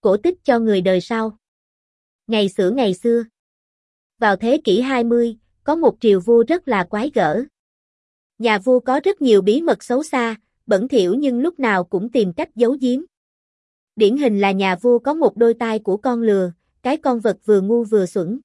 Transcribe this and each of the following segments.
cổ tích cho người đời sau. Ngày xưa, vào thế kỷ 20, có một triều vua rất là quái gở. Nhà vua có rất nhiều bí mật xấu xa, bẩn thỉu nhưng lúc nào cũng tìm cách giấu giếm. Điển hình là nhà vua có một đôi tai của con lừa, cái con vật vừa ngu vừa xuẩn.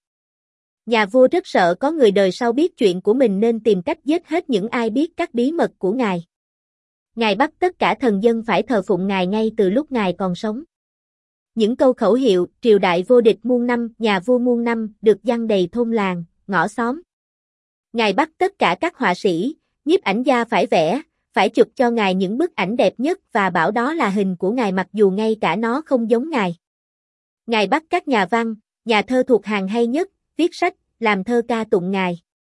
Nhà vua rất sợ có người đời sau biết chuyện của mình nên tìm cách giết hết những ai biết các bí mật của ngài. Ngài bắt tất cả thần dân phải thờ phụng ngài ngay từ lúc ngài còn sống. Những câu khẩu hiệu triều đại vô địch muôn năm, nhà vua muôn năm được giăng đầy thôn làng, ngõ xóm. Ngài bắt tất cả các họa sĩ, nhiếp ảnh gia phải vẽ, phải chụp cho ngài những bức ảnh đẹp nhất và bảo đó là hình của ngài mặc dù ngay cả nó không giống ngài. Ngài bắt các nhà văn, nhà thơ thuộc hàng hay nhất, viết sách, làm thơ ca tụng ngài.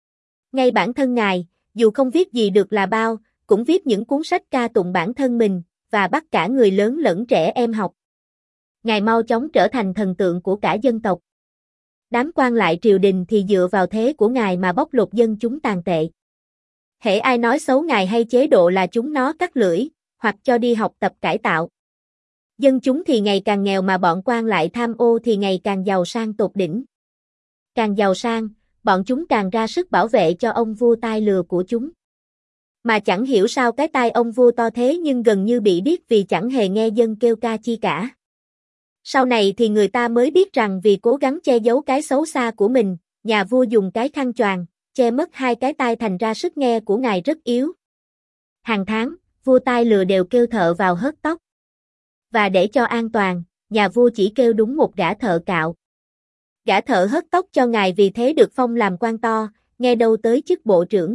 Ngay bản thân ngài, dù không viết gì được là bao, cũng viết những cuốn sách ca tụng bản thân mình, và bắt cả người lớn lẫn trẻ em học. Ngài mau chóng trở thành thần tượng của cả dân tộc. Đám quan lại triều đình thì dựa vào thế của ngài mà bóc lột dân chúng tàn tệ. Hễ ai nói xấu ngài hay chế độ là chúng nó cắt lưỡi, hoặc cho đi học tập cải tạo. Dân chúng thì ngày càng nghèo mà bọn quan lại tham ô thì ngày càng giàu sang tột đỉnh. Càng giàu sang, bọn chúng càng ra sức bảo vệ cho ông vua tai lừa của chúng. Mà chẳng hiểu sao cái tai ông vua to thế nhưng gần như bị điếc vì chẳng hề nghe dân kêu ca chi cả. Sau này thì người ta mới biết rằng vì cố gắng che giấu cái xấu xa của mình, nhà vua dùng cái khăn choàng che mất hai cái tai thành ra sức nghe của ngài rất yếu. Hàng tháng, vua tai lừa đều kêu thợ vào hớt tóc. Và để cho an toàn, nhà vua chỉ kêu đúng một gã thợ cạo. Gã thợ hớt tóc cho ngài vì thế được phong làm quan to, nghe đâu tới chức bộ trưởng.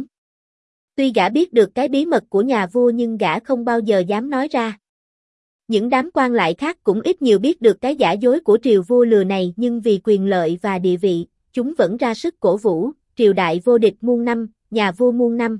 Tuy gã biết được cái bí mật của nhà vua nhưng gã không bao giờ dám nói ra. Những đám quan lại khác cũng ít nhiều biết được cái giả dối của triều vua lừa này nhưng vì quyền lợi và địa vị, chúng vẫn ra sức cổ vũ, triều đại vô địch muôn năm, nhà vua muôn năm.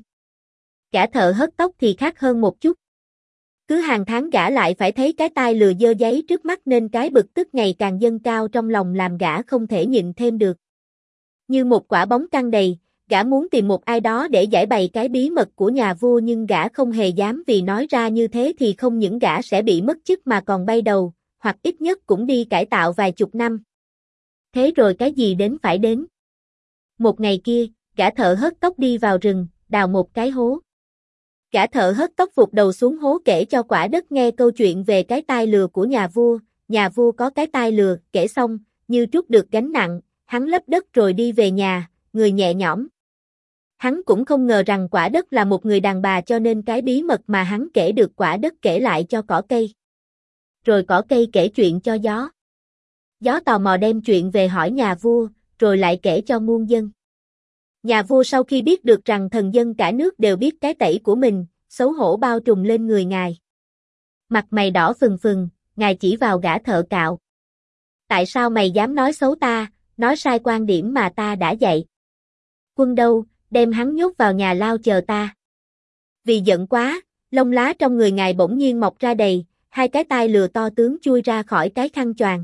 Gã thợ hớt tóc thì khác hơn một chút. Cứ hàng tháng gã lại phải thấy cái tai lừa dơ giấy trước mắt nên cái bực tức ngày càng dâng cao trong lòng làm gã không thể nhịn thêm được. Như một quả bóng căng đầy, gã muốn tìm một ai đó để giải bày cái bí mật của nhà vua nhưng gã không hề dám vì nói ra như thế thì không những gã sẽ bị mất chức mà còn bay đầu, hoặc ít nhất cũng đi cải tạo vài chục năm. Thế rồi cái gì đến phải đến. Một ngày kia, gã thợ hớt tóc đi vào rừng, đào một cái hố. Gã thợ hớt tóc vụt đầu xuống hố kể cho quả đất nghe câu chuyện về cái tai lừa của nhà vua có cái tai lừa, kể xong, như trút được gánh nặng, hắn lấp đất rồi đi về nhà, người nhẹ nhõm. Hắn cũng không ngờ rằng quả đất là một người đàn bà cho nên cái bí mật mà hắn kể được quả đất kể lại cho cỏ cây. Rồi cỏ cây kể chuyện cho gió. Gió tò mò đem chuyện về hỏi nhà vua, rồi lại kể cho muôn dân. Nhà vua sau khi biết được rằng thần dân cả nước đều biết cái tẩy của mình, xấu hổ bao trùm lên người ngài. Mặt mày đỏ phừng phừng, ngài chỉ vào gã thợ cạo. Tại sao mày dám nói xấu ta, nói sai quan điểm mà ta đã dạy? Quân đâu, đem hắn nhốt vào nhà lao chờ ta. Vì giận quá, lông lá trong người ngài bỗng nhiên mọc ra đầy, hai cái tai lừa to tướng chui ra khỏi cái khăn choàng.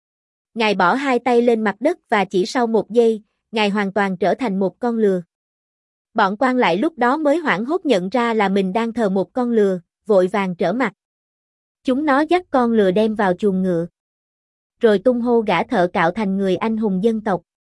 Ngài bỏ hai tay lên mặt đất và chỉ sau một giây, ngài hoàn toàn trở thành một con lừa. Bọn quan lại lúc đó mới hoảng hốt nhận ra là mình đang thờ một con lừa, vội vàng trở mặt. Chúng nó dắt con lừa đem vào chuồng ngựa. Rồi tung hô gã thợ cạo thành người anh hùng dân tộc.